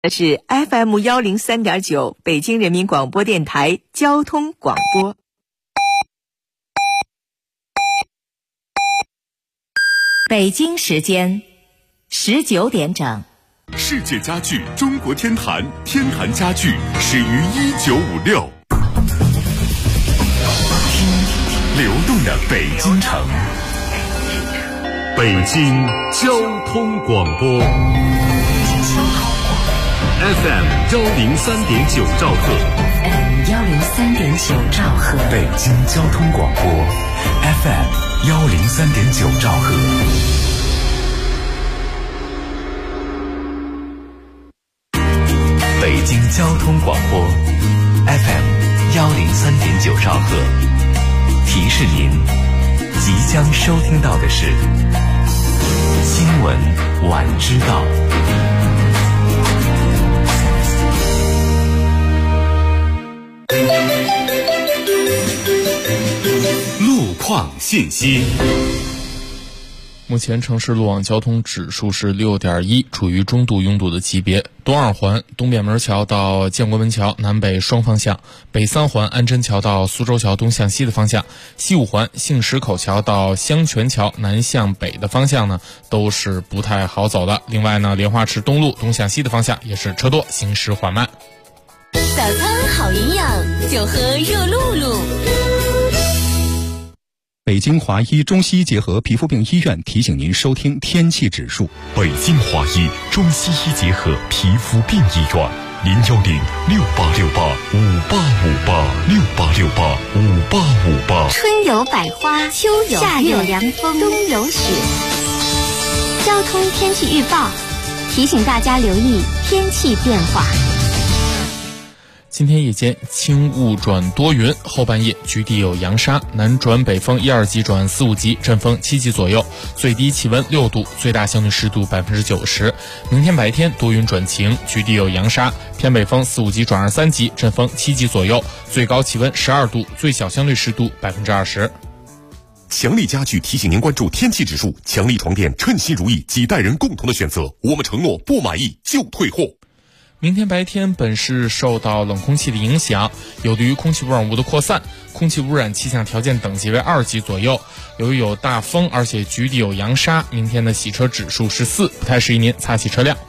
是 FM103.9 北京人民广播电台交通广播。北京时间19点整。 世界家具中国天坛，天坛家具始于1956。流动的北京城，北京交通广播 FM103.9兆赫 103.9兆赫， 北京交通广播 FM103.9兆赫。北京交通广播 FM103.9兆赫，提示您即将收听到的是新闻晚知道。路况信息。 目前城市路网交通指数是6.1，处于中度拥堵的级别。东二环东便门桥到建国门桥南北双方向，北三环安贞桥到苏州桥东向西的方向，西五环杏石口桥到香泉桥南向北的方向呢，都是不太好走的。另外呢，莲花池东路东向西的方向也是车多，行驶缓慢。 早餐好营养，就喝热露露。 北京华医中西医结合皮肤病医院提醒您收听天气指数。 北京华医中西医结合皮肤病医院，0106868585858，68685858。 春有百花，秋有夏有凉风，冬有雪。交通天气预报提醒大家留意天气变化。 今天夜间轻雾转多云，后半夜局地有扬沙，南转北风1、2级转4、5级，阵风7级左右，最低气温6度，最大相对湿度90%。明天白天多云转晴，局地有扬沙，偏北风4、5级转2、3级，阵风7级左右，最高气温12度，最小相对湿度20%。 强力家具提醒您关注天气指数，强力床垫称心如意，几代人共同的选择，我们承诺不满意就退货。 明天白天本市受到冷空气的影响，有利于空气污染物的扩散，空气污染气象条件等级为2级左右。由于有大风，而且局地有扬沙，明天的洗车指数是4，不太适宜您擦洗车辆。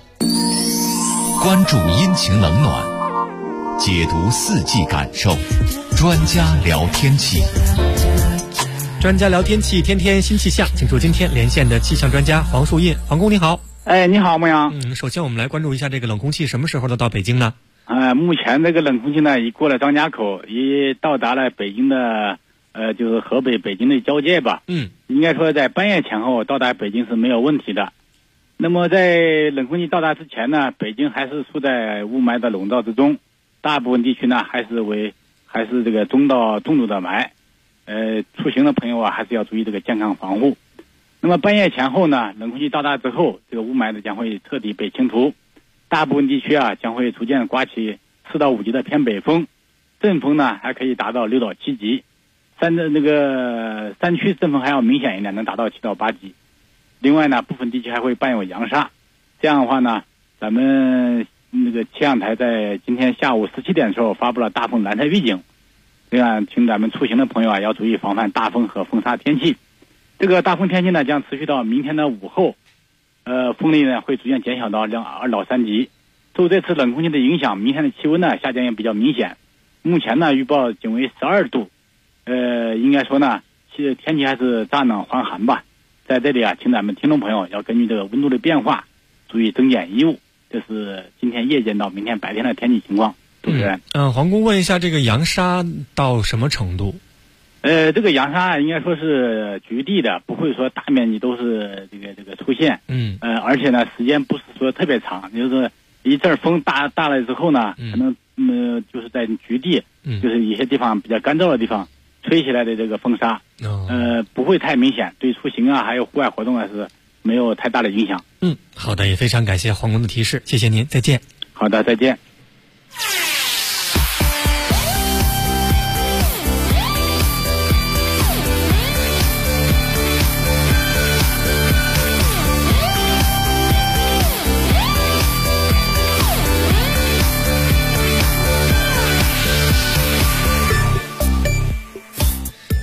关注阴晴冷暖，解读四季感受，专家聊天气。 专家聊天气，天天新气象，请出今天连线的气象专家黄树印。黄工你好。 你好，牧羊。 首先我们来关注一下这个冷空气什么时候能到北京呢？ 目前这个冷空气呢，已过了张家口，已到达了北京的就是河北北京的交界吧。应该说在半夜前后到达北京是没有问题的。那么在冷空气到达之前呢，北京还是处在雾霾的笼罩之中，大部分地区呢还是这个中到重度的霾。出行的朋友啊，还是要注意这个健康防护。那么半夜前后呢，冷空气到达之后，这个雾霾呢将会彻底被清除，大部分地区啊将会逐渐刮起4到5级的偏北风，阵风呢还可以达到6到7级，山区阵风还要明显一点，能达到7到8级。另外呢，部分地区还会伴有扬沙。这样的话呢，咱们那个气象台在今天下午17点的时候发布了大风蓝色预警，这样请咱们出行的朋友啊要注意防范大风和风沙天气。这个大风天气呢将持续到明天的午后，风力呢会逐渐减小到2到3级。受这次冷空气的影响，明天的气温呢下降也比较明显。目前呢预报仅为12度，应该说呢天气还是乍暖还寒吧。在这里啊，请咱们听众朋友要根据这个温度的变化，注意增减衣物。这是今天夜间到明天白天的天气情况。主持人， 黄工问一下，这个扬沙到什么程度？ 这个扬沙应该说是局地的，不会说大面积都是这个出现。而且呢时间不是说特别长，就是一阵风大了之后呢，可能就是在局地，就是一些地方比较干燥的地方吹起来的这个风沙，不会太明显，对出行啊还有户外活动啊是没有太大的影响。 好的，也非常感谢黄工的提示，谢谢您，再见。 好的，再见。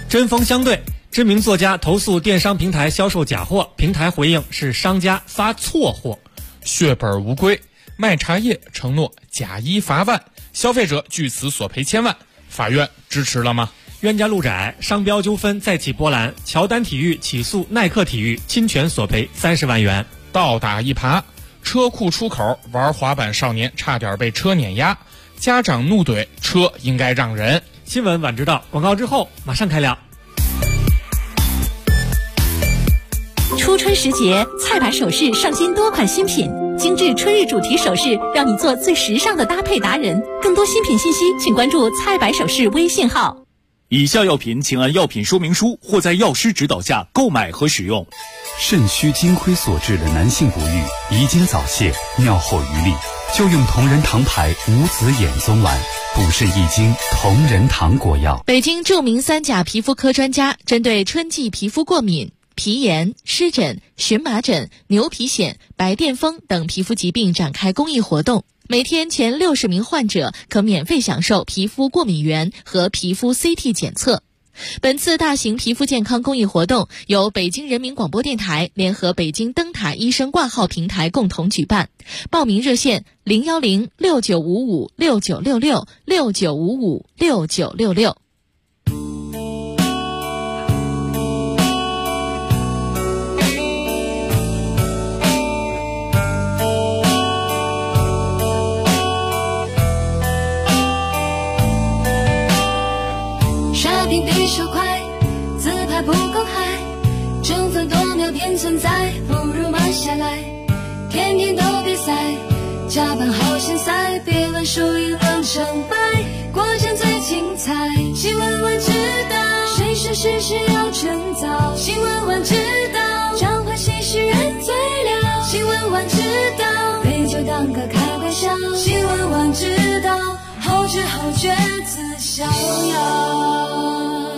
针锋相对，知名作家投诉电商平台销售假货，平台回应是商家发错货。 血本无归，卖茶叶承诺假一罚万，消费者据此索赔千万，法院支持了吗？ 冤家路窄，商标纠纷再起波澜，乔丹体育起诉耐克体育，侵权索赔30万元。 倒打一耙，车库出口玩滑板少年差点被车碾压，家长怒怼车应该让人。 新闻晚知道，广告之后马上开聊。 初春时节，菜百首饰上新多款新品，精致春日主题首饰，让你做最时尚的搭配达人。更多新品信息，请关注菜百首饰微信号。 以下药品请按药品说明书或在药师指导下购买和使用。 肾虚金亏所致的男性不育、遗精早泄、尿后余力，就用同仁堂牌无子衍宗丸，补肾益精同仁堂果药。 北京著名3甲皮肤科专家针对春季皮肤过敏、皮炎、湿疹、荨麻疹、牛皮癣、白癜风等皮肤疾病展开公益活动，每天前60名患者可免费享受皮肤过敏原和皮肤 CT 检测。本次大型皮肤健康公益活动由北京人民广播电台联合北京灯塔医生挂号平台共同举办，报名热线0106955696669556966。 比手快，自拍不够嗨，争分夺秒便存在，不如慢下来。天天都比赛，加班好现赛，别论输赢论成败，过程最精彩。新闻晚知道，谁是事实要趁早。新闻晚知道，彰化新诗人最了。新闻晚知道，杯酒当歌开玩笑。新闻晚知道，后知后觉自逍遥。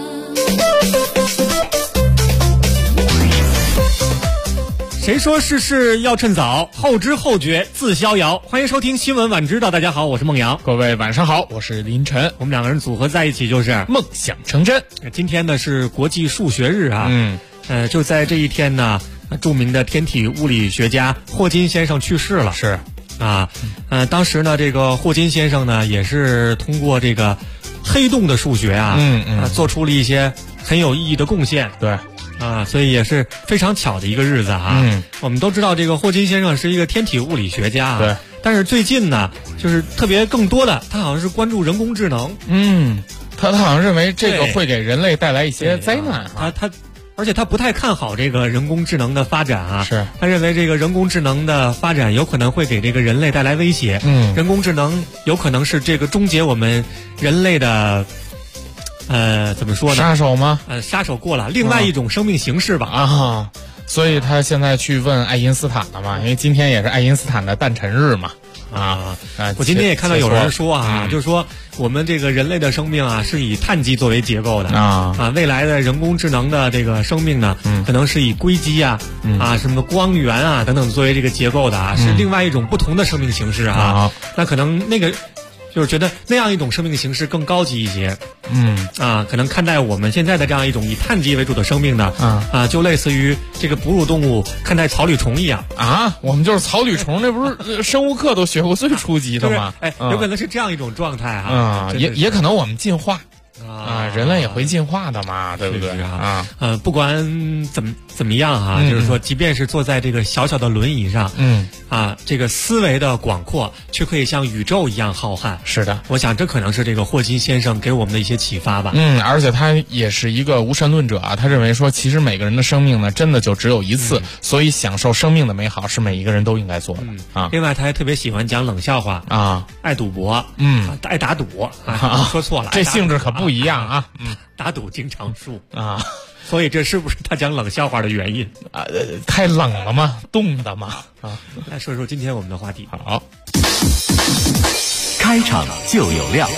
谁说事事要趁早，后知后觉自逍遥。欢迎收听新闻晚知道，大家好，我是孟阳。 各位晚上好，我是林晨。 我们两个人组合在一起就是梦想成真。 今天呢是国际数学日啊，就在这一天呢，著名的天体物理学家霍金先生去世了。 是啊，当时呢这个霍金先生呢也是通过这个黑洞的数学啊，做出了一些很有意义的贡献。 对。 所以也是非常巧的一个日子啊。我们都知道这个霍金先生是一个天体物理学家啊。 对。 但是最近呢，就是特别更多的，他好像是关注人工智能。 他好像认为这个会给人类带来一些灾难啊。 而且他不太看好这个人工智能的发展啊。 是。 他认为这个人工智能的发展有可能会给这个人类带来威胁。人工智能有可能是这个终结我们人类的。怎么说呢？ 杀手吗？ 杀手过了，另外一种生命形式吧。 所以他现在去问爱因斯坦了嘛？因为今天也是爱因斯坦的诞辰日嘛。 我今天也看到有人说就是说我们这个人类的生命啊是以碳基作为结构的未来的人工智能的这个生命呢，可能是以硅基什么光源啊等等作为这个结构的是另外一种不同的生命形式啊。那可能那个。就是觉得那样一种生命形式更高级一些，可能看待我们现在的这样一种以碳基为主的生命呢，就类似于这个哺乳动物看待草履虫一样我们就是草履虫，那不是生物课都学过最初级的吗？ 有可能是这样一种状态也可能我们进化。人类也会进化的嘛，对不对不管怎么样就是说，即便是坐在这个小小的轮椅上，这个思维的广阔，却可以像宇宙一样浩瀚。 是的， 我想这可能是这个霍金先生给我们的一些启发吧。 而且他也是一个无神论者他认为说，其实每个人的生命呢，真的就只有一次，所以享受生命的美好是每一个人都应该做的另外，他还特别喜欢讲冷笑话爱赌博，爱打赌说错了， 这性质可不一样打赌经常输所以这是不是他讲冷笑话的原因太冷了吗？冻的吗？ 来说说今天我们的话题。 好， 开场就有料。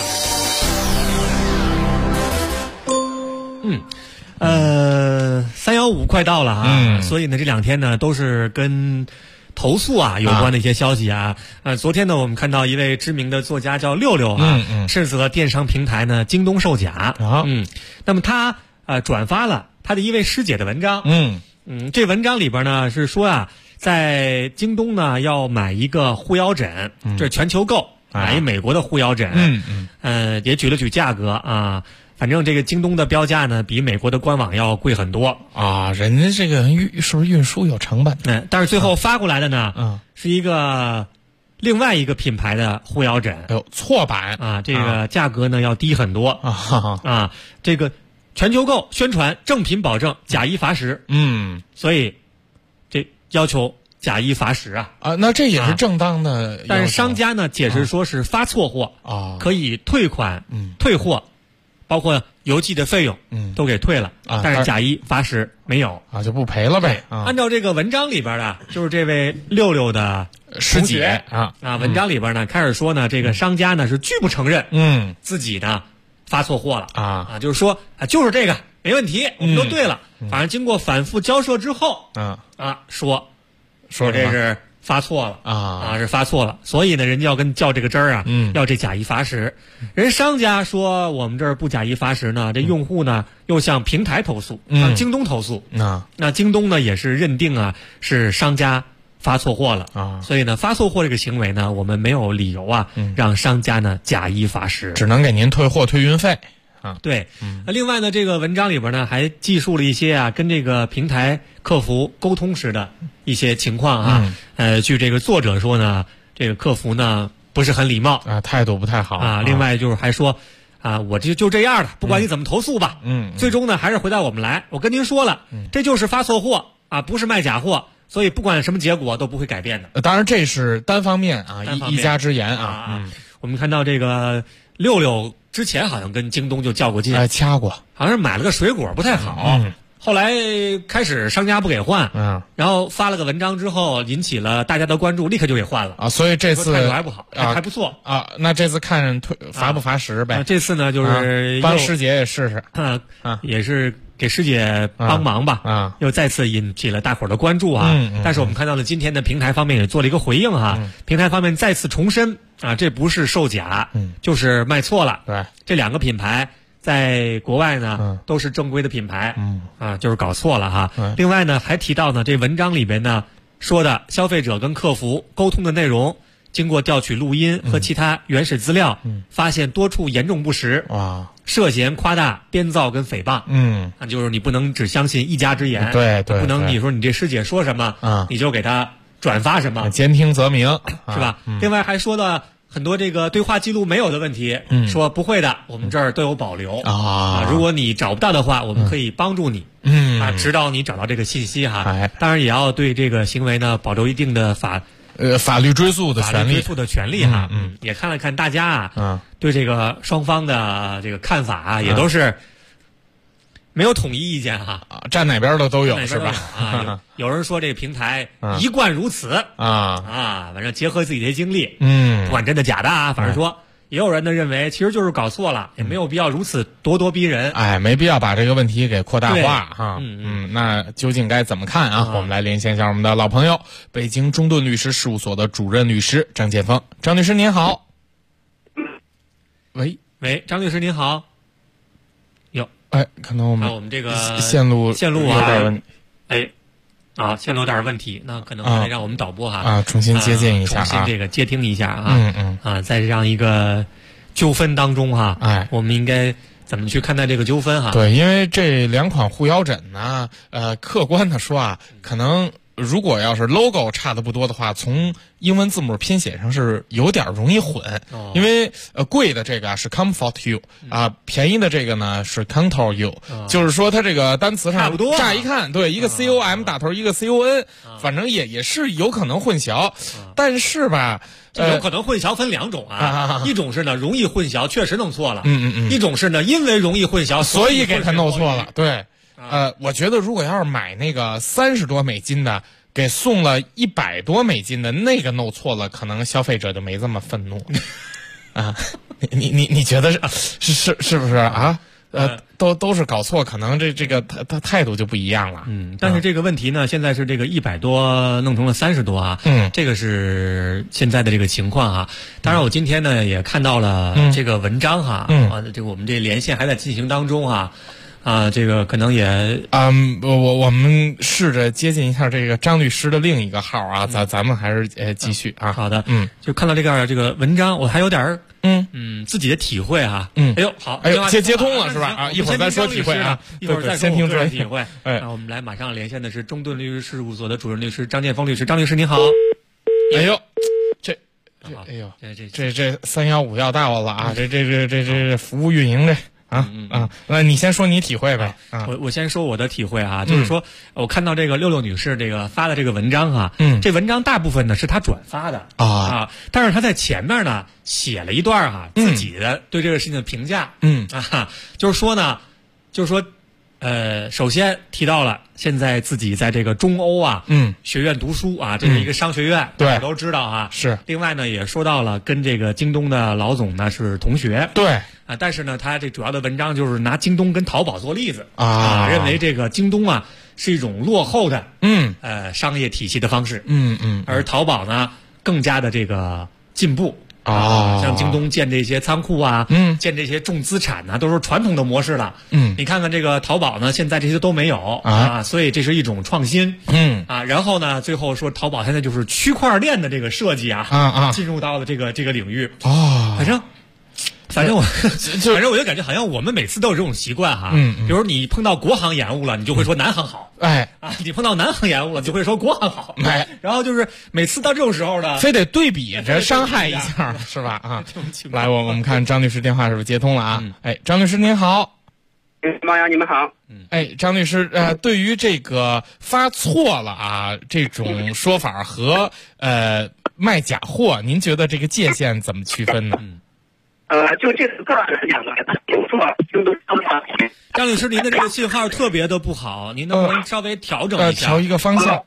315快到了所以呢这两天呢都是跟投诉有关的一些消息昨天呢我们看到一位知名的作家叫六六斥责电商平台呢京东售假那么他转发了他的一位师姐的文章。这文章里边呢是说啊，在京东呢要买一个护腰枕，这是全球购，买一美国的护腰枕。也举了举价格啊。反正这个京东的标价呢，比美国的官网要贵很多啊。人家这个是不是运输有成本？ 但是最后发过来的呢，是一个另外一个品牌的护腰枕。 错版啊，这个价格呢要低很多啊。这个全球购宣传正品保证，假一罚十。所以这要求假一罚十啊。 那这也是正当的。 但是商家呢解释说是发错货啊， 可以退款、退货。包括邮寄的费用，都给退了但是假一罚十没有就不赔了呗。 按照这个文章里边的，就是这位六六的师姐文章里边呢开始说呢，这个商家呢是拒不承认，自己呢发错货了就是说就是这个没问题，我们都对了。反正经过反复交涉之后，说这是发错了是发错了，所以呢，人家要跟较这个真儿要这假一罚十。人商家说我们这儿不假一罚十呢，这用户呢又向平台投诉，向京东投诉。那京东呢也是认定是商家发错货了所以呢发错货这个行为呢，我们没有理由让商家呢假一罚十， 只能给您退货退运费。 对，另外呢，这个文章里边呢还记述了一些跟这个平台客服沟通时的一些情况据这个作者说呢，这个客服呢不是很礼貌态度不太好另外就是还说我就这样了，不管你怎么投诉吧，最终呢还是回到我们来。我跟您说了，这就是发错货不是卖假货，所以不管什么结果都不会改变的。 当然这是单方面一家之言我们看到这个六六之前好像跟京东就较过劲， 掐过， 好像是买了个水果不太好，后来开始商家不给换，然后发了个文章之后引起了大家的关注，立刻就给换了所以这次态度还不好，还不错那这次看罚不罚十呗？ 这次呢就是帮师姐也试试也是给师姐帮忙吧又再次引起了大伙儿的关注但是我们看到了今天的平台方面也做了一个回应平台方面再次重申这不是售假就是卖错了。 对， 这两个品牌在国外呢都是正规的品牌就是搞错了另外呢还提到呢，这文章里边呢说的消费者跟客服沟通的内容，经过调取录音和其他原始资料发现多处严重不实涉嫌夸大编造跟诽谤就是你不能只相信一家之言， 对， 不能你说你这师姐说什么你就给他转发什么， 兼听则明是吧另外还说了很多这个对话记录没有的问题说不会的，我们这儿都有保留如果你找不到的话，我们可以帮助你直到你找到这个信息当然也要对这个行为呢保留一定的法律追溯的权利也看了看大家对这个双方的这个看法也都是没有统一意见站哪边的都有是吧有人说这个平台一贯如此反正结合自己的经历不管真的假的反正说也有人呢认为其实就是搞错了，也没有必要如此咄咄逼人没必要把这个问题给扩大化那究竟该怎么看我们来连线一下我们的老朋友北京中盾律师事务所的主任律师张建峰。张律师您好。喂， 张律师您好。 可能我们这个线路有点问题线路有点问题，那可能得让我们导播重新接见一下重新这个接听一下在这样一个纠纷当中我们应该怎么去看待这个纠纷对，因为这两款护腰枕呢客观的说可能如果要是 logo 差的不多的话，从英文字母拼写上是有点容易混因为贵的这个是 comfort you便宜的这个呢是 contour you就是说它这个单词上乍一看对一个 com 打头一个 con 反正也是有可能混淆但是吧有可能混淆分两种一种是呢容易混淆确实弄错了一种是呢因为容易混淆所以给它弄错了对我觉得如果要是买那个$30多的给送了$100多的那个弄错了，可能消费者就没这么愤怒你觉得是不是都是搞错，可能这个他态度就不一样了但是这个问题呢现在是这个$100多弄成了$30多这个是现在的这个情况当然我今天呢也看到了这个文章这个我们这连线还在进行当中这个可能也我们试着接近一下这个张律师的另一个号啊，咱们还是继续啊。 好的，就看到这个文章，我还有点自己的体会哈。哎呦，好， 接通了是吧？啊，一会儿再说体会啊， 一会儿再先听个人体会。那我们来马上连线的是中顿律师事务所的主任律师张建峰律师，张律师您好。 哎呦，这315要到了啊！这服务运营这。那你先说你体会呗。 我先说我的体会啊，就是说我看到这个六女士这个发的这个文章啊，这文章大部分呢是她转发的但是她在前面呢写了一段自己的对这个事情的评价，就是说首先提到了现在自己在这个中欧学院读书这是一个商学院，大家都知道是。 另外呢，也说到了跟这个京东的老总呢是同学， 对但是呢，他这主要的文章就是拿京东跟淘宝做例子认为这个京东是一种落后的商业体系的方式，而淘宝呢更加的这个进步。像京东建这些仓库建这些重资产都是传统的模式了。你看看这个淘宝呢，现在这些都没有所以这是一种创新。然后呢，最后说淘宝现在就是区块链的这个设计进入到了这个领域。反正我就感觉好像我们每次都有这种习惯比如你碰到国行延误了，你就会说南行好。你碰到南行延误了，就会说国行好。然后就是每次到这种时候呢， 非得对比着伤害一下，是吧？来，我们看张律师电话是不是接通了啊？张律师您好。 马洋你们好。 张律师，对于这个发错了这种说法和卖假货，您觉得这个界限怎么区分呢？ 就这个个案来讲呢，比如说京东张律师，您的这个信号特别的不好，您能不能稍微调整一下？ 调一个方向。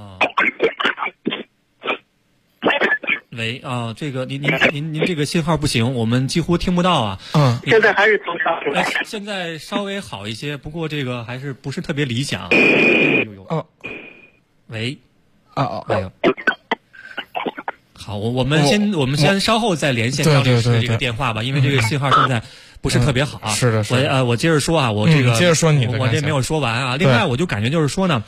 喂这个您这个信号不行，我们几乎听不到现在还是听不到。 现在稍微好一些，不过这个还是不是特别理想。喂。哎呦。好，我们先稍后再连线张律师的这个电话吧，因为这个信号现在不是特别好。 是的，是的。我接着说我这个接着说你的， 我这没有说完另外，我就感觉就是说呢，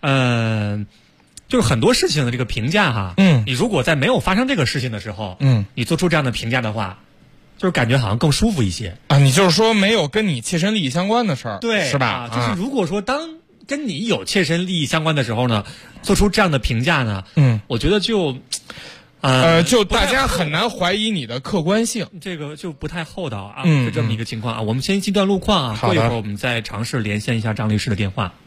就是很多事情的这个评价你如果在没有发生这个事情的时候，你做出这样的评价的话，就是感觉好像更舒服一些你就是说没有跟你切身利益相关的事儿， 对， 是吧？ 就是如果说当跟你有切身利益相关的时候呢，做出这样的评价呢，我觉得就大家很难怀疑你的客观性， 这个就不太厚道就这么一个情况我们先一段路况过一会儿我们再尝试连线一下张律师的电话。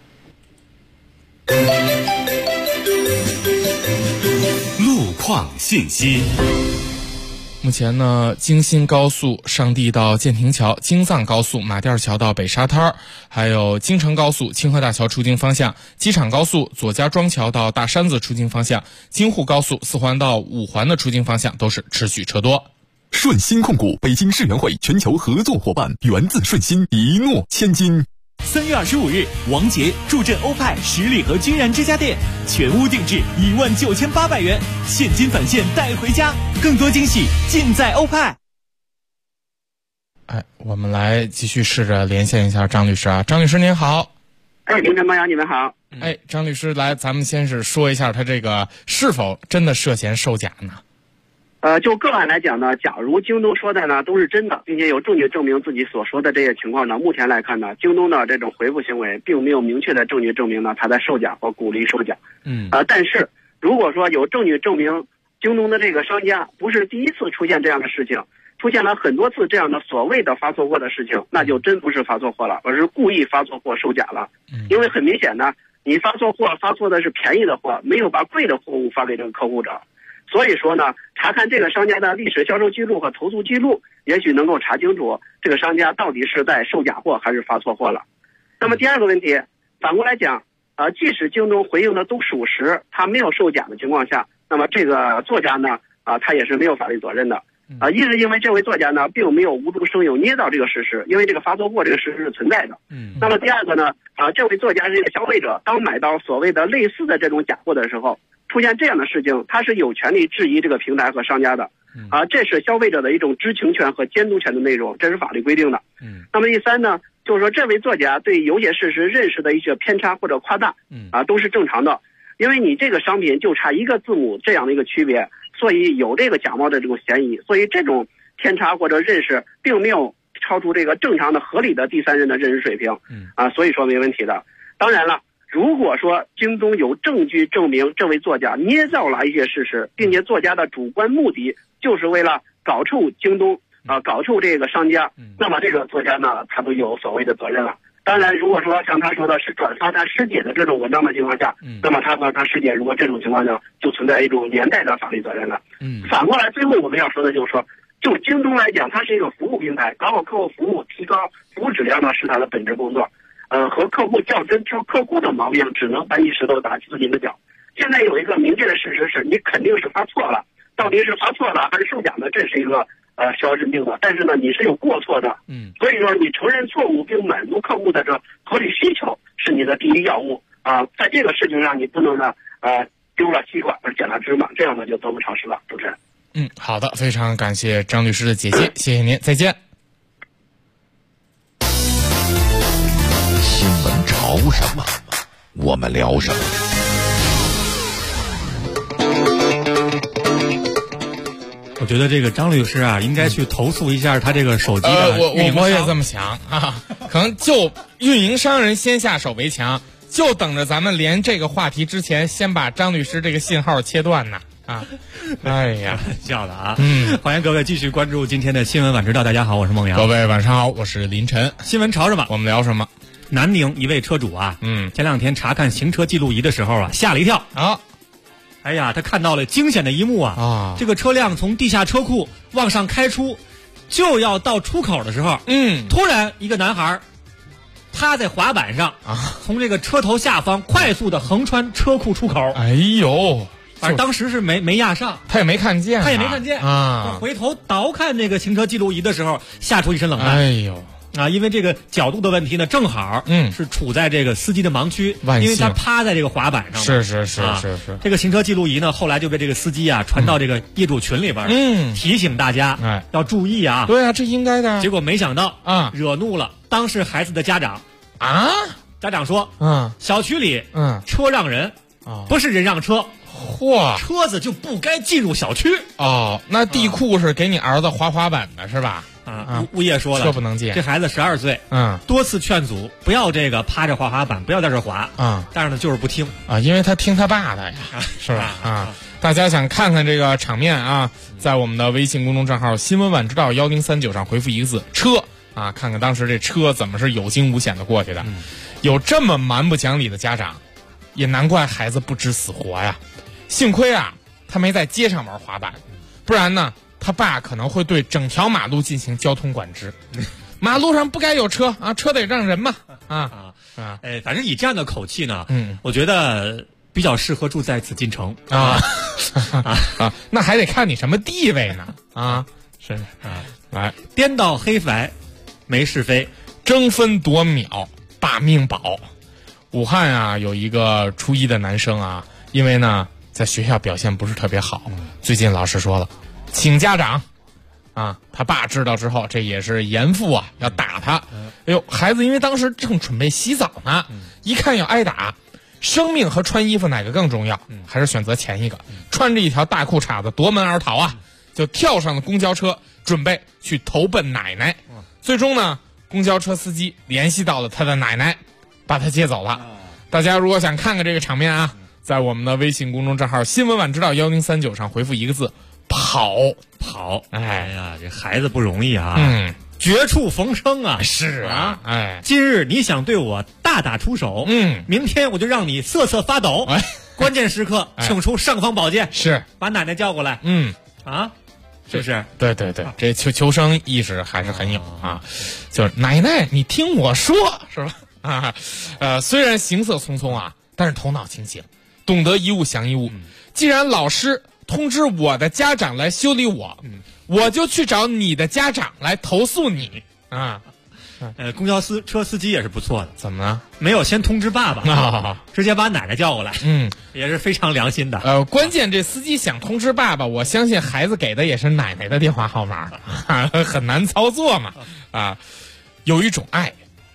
路况信息。 目前呢，京新高速上地到建亭桥，京藏高速马甸桥到北沙滩，还有京承高速清河大桥出京方向，机场高速左家庄桥到大山子出京方向，京沪高速4环到5环的出京方向都是持续车多。 顺鑫控股，北京世园会全球合作伙伴，源自顺鑫，一诺千金。 3月25日，王杰助阵欧派十里河君然之家店，全屋定制19800元，现金返现带回家，更多惊喜尽在欧派。 我们来继续试着连线一下张律师张律师您好。 凌晨马洋你们好。 张律师，来，咱们先是说一下他这个是否真的涉嫌售假呢？ 就个案来讲呢，假如京东说的呢都是真的，并且有证据证明自己所说的这些情况呢，目前来看呢，京东的这种回复行为并没有明确的证据证明呢他在售假或鼓励售假。但是如果说有证据证明京东的这个商家不是第一次出现这样的事情，出现了很多次这样的所谓的发错货的事情，那就真不是发错货了，而是故意发错货售假了。因为很明显呢，你发错货发错的是便宜的货，没有把贵的货物发给这个客户者。所以说呢，查看这个商家的历史销售记录和投诉记录，也许能够查清楚这个商家到底是在售假货还是发错货了。那么第二个问题，反过来讲，即使京东回应的都属实，他没有售假的情况下，那么这个作家呢，他也是没有法律责任的。一是因为这位作家呢，并没有无中生有捏造这个事实，因为这个发错货这个事实是存在的。那么第二个呢，这位作家是一个消费者，当买到所谓的类似的这种假货的时候，出现这样的事情，他是有权利质疑这个平台和商家的。这是消费者的一种知情权和监督权的内容，这是法律规定的。那么第三呢， 就是说这位作家对有些事实认识的一些偏差或者夸大，都是正常的，因为你这个商品就差一个字母这样的一个区别，所以有这个假冒的这种嫌疑，所以这种偏差或者认识并没有超出这个正常的合理的第三人的认识水平，所以说没问题的。当然了，如果说京东有证据证明这位作家捏造了一些事实，并且作家的主观目的就是为了搞臭京东搞臭这个商家，那么这个作家呢，他都有所谓的责任了。当然，如果说像他说的是转发他师姐的这种文章的情况下，那么他和他师姐如果这种情况呢，就存在一种连带的法律责任了。反过来，最后我们要说的就是说，就京东来讲，它是一个服务平台，搞好客户服务，提高服务质量呢，是它的本职工作。和客户较真，挑客户的毛病，只能搬起石头打自己的脚。现在有一个明确的事实是，你肯定是发错了，到底是发错了还是受奖的，这是一个需要认定的。但是呢，你是有过错的，所以说你承认错误并满足客户的这合理需求是你的第一要务在这个事情上，你不能呢丢了西瓜而捡了芝麻，这样呢就得不偿失了。主持人， 好的，非常感谢张律师的解析，谢谢您，再见。 新闻潮什么，我们聊什么。 我觉得这个张律师啊，应该去投诉一下他这个手机的运营商。 我也这么想可能就运营商人先下手为强，就等着咱们连这个话题之前，先把张律师这个信号切断呢。哎呀， 笑的欢迎各位继续关注今天的新闻晚知道。大家好，我是孟阳。 各位晚上好，我是林晨。 新闻潮什么？ 我们聊什么？ 南宁一位车主前两天查看行车记录仪的时候吓了一跳哎呀，他看到了惊险的一幕这个车辆从地下车库往上开出，就要到出口的时候突然一个男孩趴在滑板上从这个车头下方快速的横穿车库出口。 哎呦， 反正当时是没压上， 他也没看见回头倒看这个行车记录仪的时候吓出一身冷汗。 哎呦因为这个角度的问题呢，正好是处在这个司机的盲区，因为他趴在这个滑板上。 是。 这个行车记录仪呢，后来就被这个司机传到这个业主群里边提醒大家要注意对啊，这应该的。 结果没想到惹怒了当事孩子的家长家长说小区里车让人不是人让车，车子就不该进入小区。 那地库是给你儿子滑板的是吧？ 物业说了， 车不能进。 这孩子12岁，多次劝阻不要这个趴着滑板，不要在这滑但是呢就是不听因为他听他爸的呀，是吧？大家想看看这个场面在我们的微信公众账号新闻晚知道1039上回复一个字车看看当时这车怎么是有惊无险的过去的。有这么蛮不讲理的家长，也难怪孩子不知死活呀。幸亏他没在街上玩滑板，不然呢他爸可能会对整条马路进行交通管制。马路上不该有车车得让人嘛反正以这样的口气呢我觉得比较适合住在紫禁城那还得看你什么地位呢是来颠倒黑白没是非， 争分夺秒把命保。武汉有一个初一的男生因为呢在学校表现不是特别好，最近老师说了请家长他爸知道之后，这也是严父要打他。哎呦，孩子因为当时正准备洗澡呢，一看要挨打，生命和穿衣服哪个更重要？还是选择前一个，穿着一条大裤衩子夺门而逃就跳上了公交车，准备去投奔奶奶。最终呢，公交车司机联系到了他的奶奶，把他接走了。大家如果想看看这个场面在我们的微信公众账号新闻晚知道1039上回复一个字跑。 哎呀，这孩子不容易绝处逢生是今日你想对我大打出手明天我就让你瑟瑟发抖关键时刻请出尚方宝剑， 是把奶奶叫过来是不是？ 对，这求生意识还是很有就是奶奶你听我说是吧虽然行色匆匆但是头脑清醒，懂得一物降一物既然老师通知我的家长来修理我我就去找你的家长来投诉你公交车司机也是不错的。 怎么了？ 没有先通知爸爸直接把奶奶叫过来也是非常良心的。 关键这司机想通知爸爸，我相信孩子给的也是奶奶的电话号码很难操作嘛有一种爱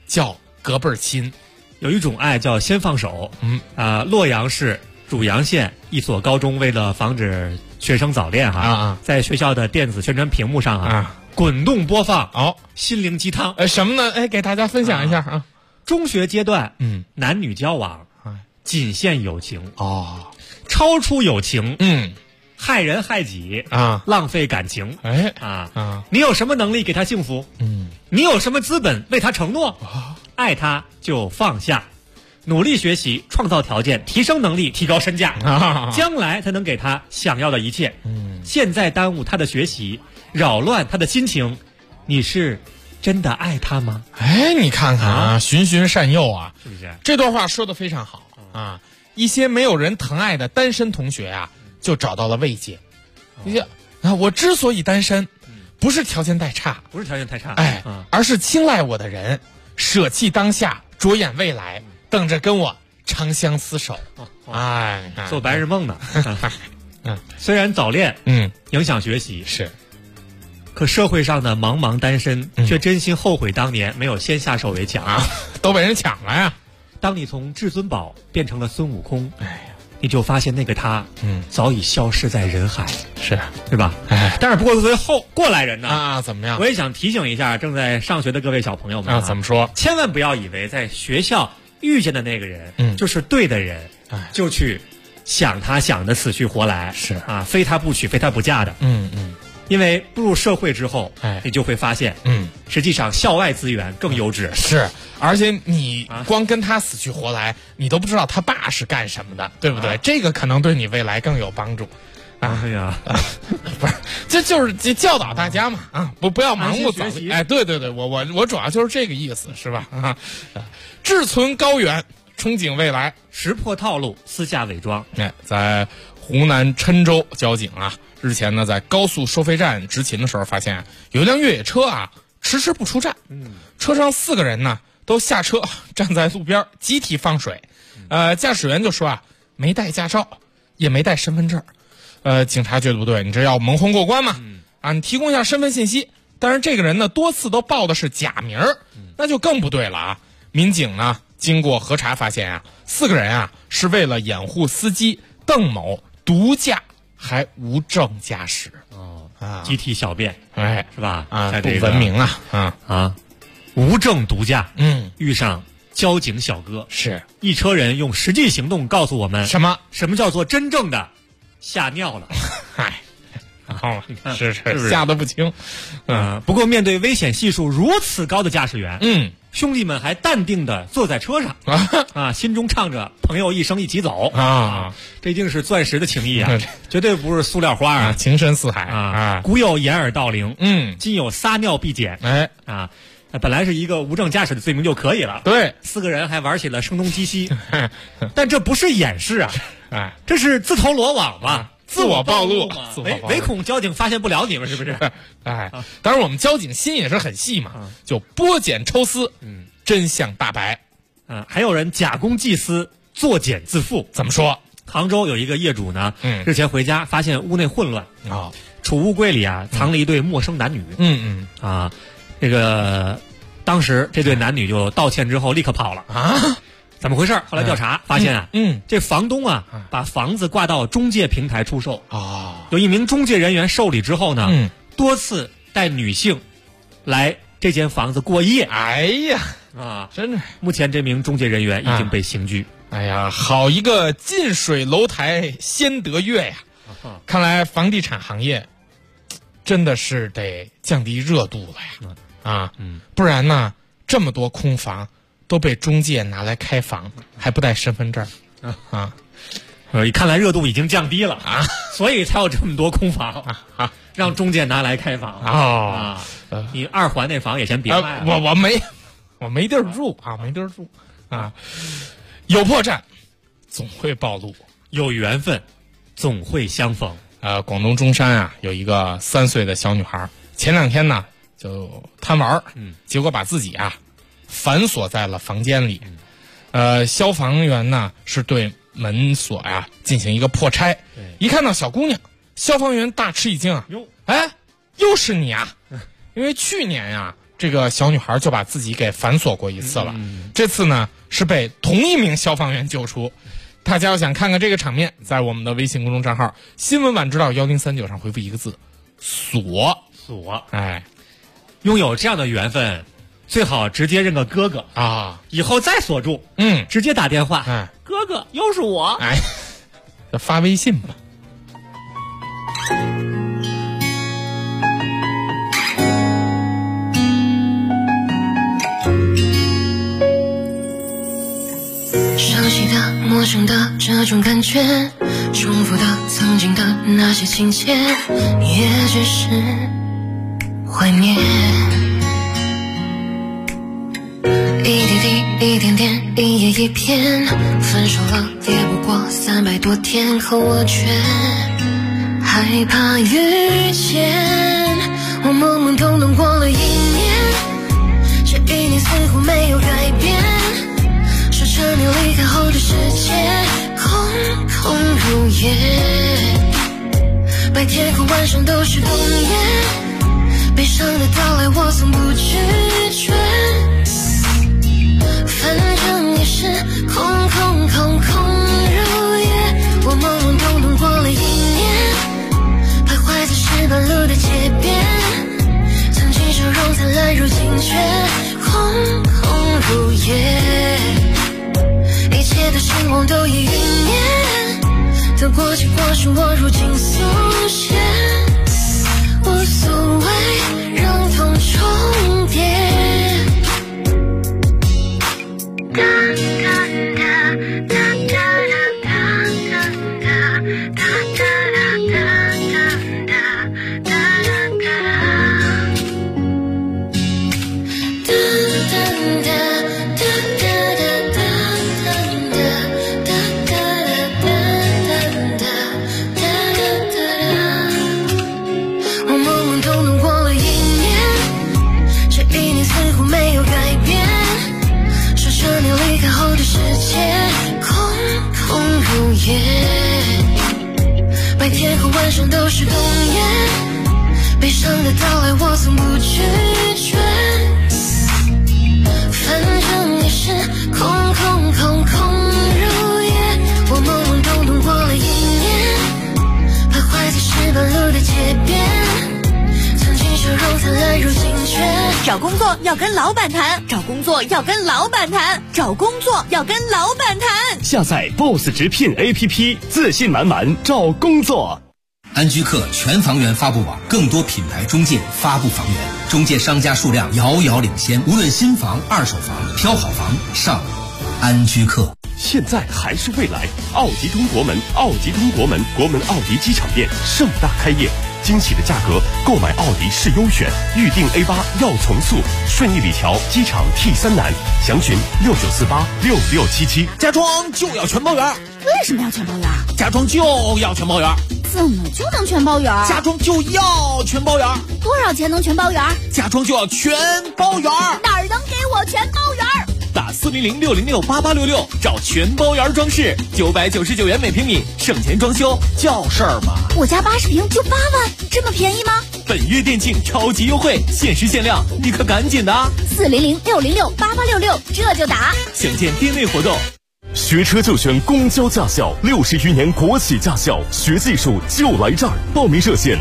叫隔辈儿亲。 有一种爱叫先放手。洛阳市汝阳县一所高中为了防止学生早恋在学校的电子宣传屏幕上滚动播放心灵鸡汤。 什么呢？给大家分享一下啊。 中学阶段，男女交往仅限友情超出友情，害人害己浪费感情。你有什么能力给他幸福？你有什么资本为他承诺？爱他就放下，努力学习，创造条件，提升能力，提高身价，将来才能给他想要的一切。现在耽误他的学习，扰乱他的心情，你是真的爱他吗？ 你看看循循善诱是不是？ 这段话说得非常好一些没有人疼爱的单身同学就找到了慰藉。我之所以单身，不是条件太差，而是青睐我的人舍弃当下，着眼未来，等着跟我长相厮守。 做白日梦呢。虽然早恋影响学习是， 可社会上的茫茫单身却真心后悔当年没有先下手为强都被人抢了呀。 当你从至尊宝变成了孙悟空，你就发现那个他早已消失在人海， 是对吧？但是不过作为过来人呢怎么样？ 我也想提醒一下正在上学的各位小朋友们怎么说？ 千万不要以为在学校遇见的那个人就是对的人，就去想他想的死去活来， 是非他不娶非他不嫁的。因为步入社会之后，你就会发现，实际上校外资源更优质。 是，而且你光跟他死去活来，你都不知道他爸是干什么的，对不对？这个可能对你未来更有帮助。不是，这就是教导大家嘛不要盲目早恋。对，我主要就是这个意思，是吧？志存高远，憧憬未来， 识破套路，私下伪装。 在湖南郴州交警日前呢，在高速收费站执勤的时候，发现有一辆越野车迟迟不出站。车上4个人呢都下车站在路边集体放水。驾驶员就说没带驾照，也没带身份证。警察觉得不对，你这要蒙混过关嘛？你提供一下身份信息。但是这个人呢多次都报的是假名，那就更不对了民警呢经过核查发现4个人是为了掩护司机邓某毒驾还无证驾驶。 集体小便，是吧？ 不文明无证毒驾，遇上交警小哥， 是一车人用实际行动告诉我们什么叫做真正的吓尿了。 是不是吓得不轻？ 不过面对危险系数如此高的驾驶员，兄弟们还淡定地坐在车上心中唱着朋友一生一起走这一定是钻石的情谊绝对不是塑料花情深似海古有掩耳盗铃，今有撒尿必检。本来是一个无证驾驶的罪名就可以了， 对 ，4个人还玩起了声东击西，但这不是掩饰这是自投罗网吧？ 自我暴露， 唯恐交警发现不了你们，是不是？ 当然我们交警心也是很细嘛，就剥茧抽丝，真相大白。 还有人假公济私，作茧自缚。 怎么说？ 杭州有一个业主呢，日前回家发现屋内混乱储物柜里藏了一对陌生男女。这个当时这对男女就道歉之后立刻跑了怎么回事？后来调查发现这房东把房子挂到中介平台出售有一名中介人员受理之后呢，多次带女性来这间房子过夜。 真的， 目前这名中介人员已经被刑拘。 好一个近水楼台先得月呀！看来房地产行业真的是得降低热度了呀！不然呢，这么多空房都被中介拿来开房，还不带身份证看来热度已经降低了所以才有这么多空房让中介拿来开房你2环那房也先别卖了。 我没地儿住没地儿住有破绽总会暴露， 有缘分总会相逢。 广东中山有一个3岁的小女孩，前2天呢就贪玩，结果把自己反锁在了房间里。消防员呢是对门锁进行一个破拆，一看到小姑娘，消防员大吃一惊又是你因为去年这个小女孩就把自己给反锁过一次了。这次呢是被同一名消防员救出。大家要想看看这个场面，在我们的微信公众账号新闻晚知道1039上回复一个字锁。哎， 拥有这样的缘分最好直接认个哥哥啊， 以后再锁住直接打电话，哥哥又是我， 哎，发微信吧。 熟悉的陌生的这种感觉，重复的曾经的那些情节，也只是怀念。一点滴一点点一页一篇，分手了也不过300多天，可我却害怕遇见。我懵懵懂懂过了1年，这1年似乎没有改变，说着你离开后的世界空空如也，白天和晚上都是冬夜，悲伤的到来我从不拒绝，反正也是空空空空如也。我懵懵懂懂过了1年，徘徊在石板路的街边，曾经笑容灿烂如今却空空如也，一切的兴旺都已云烟，都过去过去我如今速写，无所谓让痛重叠。白天和晚上都是冬夜，悲伤的到来我从不拒绝，反正也是空空空空如也。我懵懵懂懂过了1年，徘徊在石板路的街边，曾经笑容灿烂如今却。 找工作要跟老板谈，找工作要跟老板谈，找工作要跟老板谈。 下载 BOSS 直聘 APP， 自信满满找工作。 安居客全房源发布网，更多品牌中介发布房源，中介商家数量遥遥领先。无论新房、二手房，挑好房上安居客。 现在还是未来，奥迪通国门，奥迪通国门，国门奥迪机场店盛大开业。惊喜的价格，购买奥迪是优选，预定 A8要从速，顺义里桥机场 T3南，详询69486677。 家装就要全包圆。 为什么要全包圆？ 家装就要全包圆。 怎么就能全包圆？ 家装就要全包圆。 多少钱能全包圆？ 家装就要全包圆。 哪儿能给我全包圆？ 打400-606-8866找全包圆装饰，999元每平米，省钱装修叫事儿嘛。 我家80平就8万，这么便宜吗？ 本月店庆超级优惠，限时限量，你可赶紧的啊 ！400-606-8866，这就打。 详见店内活动。 学车就选公交驾校，60余年国企驾校，学技术就来这儿。报名热线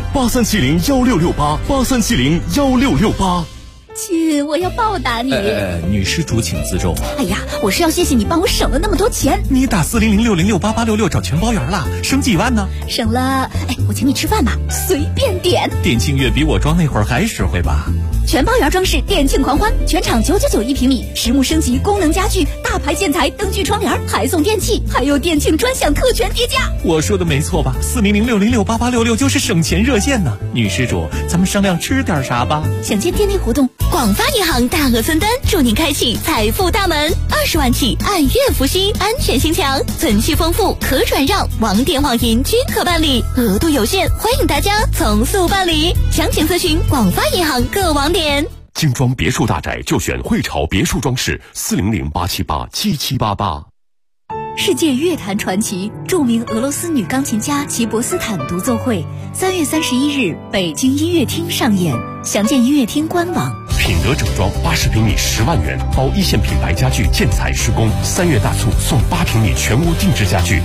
83701668，83701668。 亲，我要报答你。 女施主请自重。 哎呀，我是要谢谢你帮我省了那么多钱。 你打400-606-8866找全包圆了，省几万呢？ 省了，我请你吃饭吧，随便点。 店庆月比我装那会儿还实惠吧？ 全包圆装饰店庆狂欢，全场999一平米，实木升级功能家具，大牌建材灯具窗帘，还送电器，还有店庆专享特权叠加。 我说的没错吧？400-606-8866就是省钱热线呢。女施主，咱们商量吃点啥吧？ 想见店内活动， 广发银行大额分担，祝您开启财富大门，20万起按月付息，安全性强，存续丰富，可转让，网点网银均可办理，额度有限，欢迎大家从速办理。详情咨询广发银行各网点。 精装别墅大宅就选汇潮别墅装饰，400-878-7788。 世界乐坛传奇，著名俄罗斯女钢琴家齐博斯坦独奏会，3月31日北京音乐厅上演，详见音乐厅官网。 品德整装80平米10万元，包一线品牌家具建材施工，3月大促送8平米全屋定制家具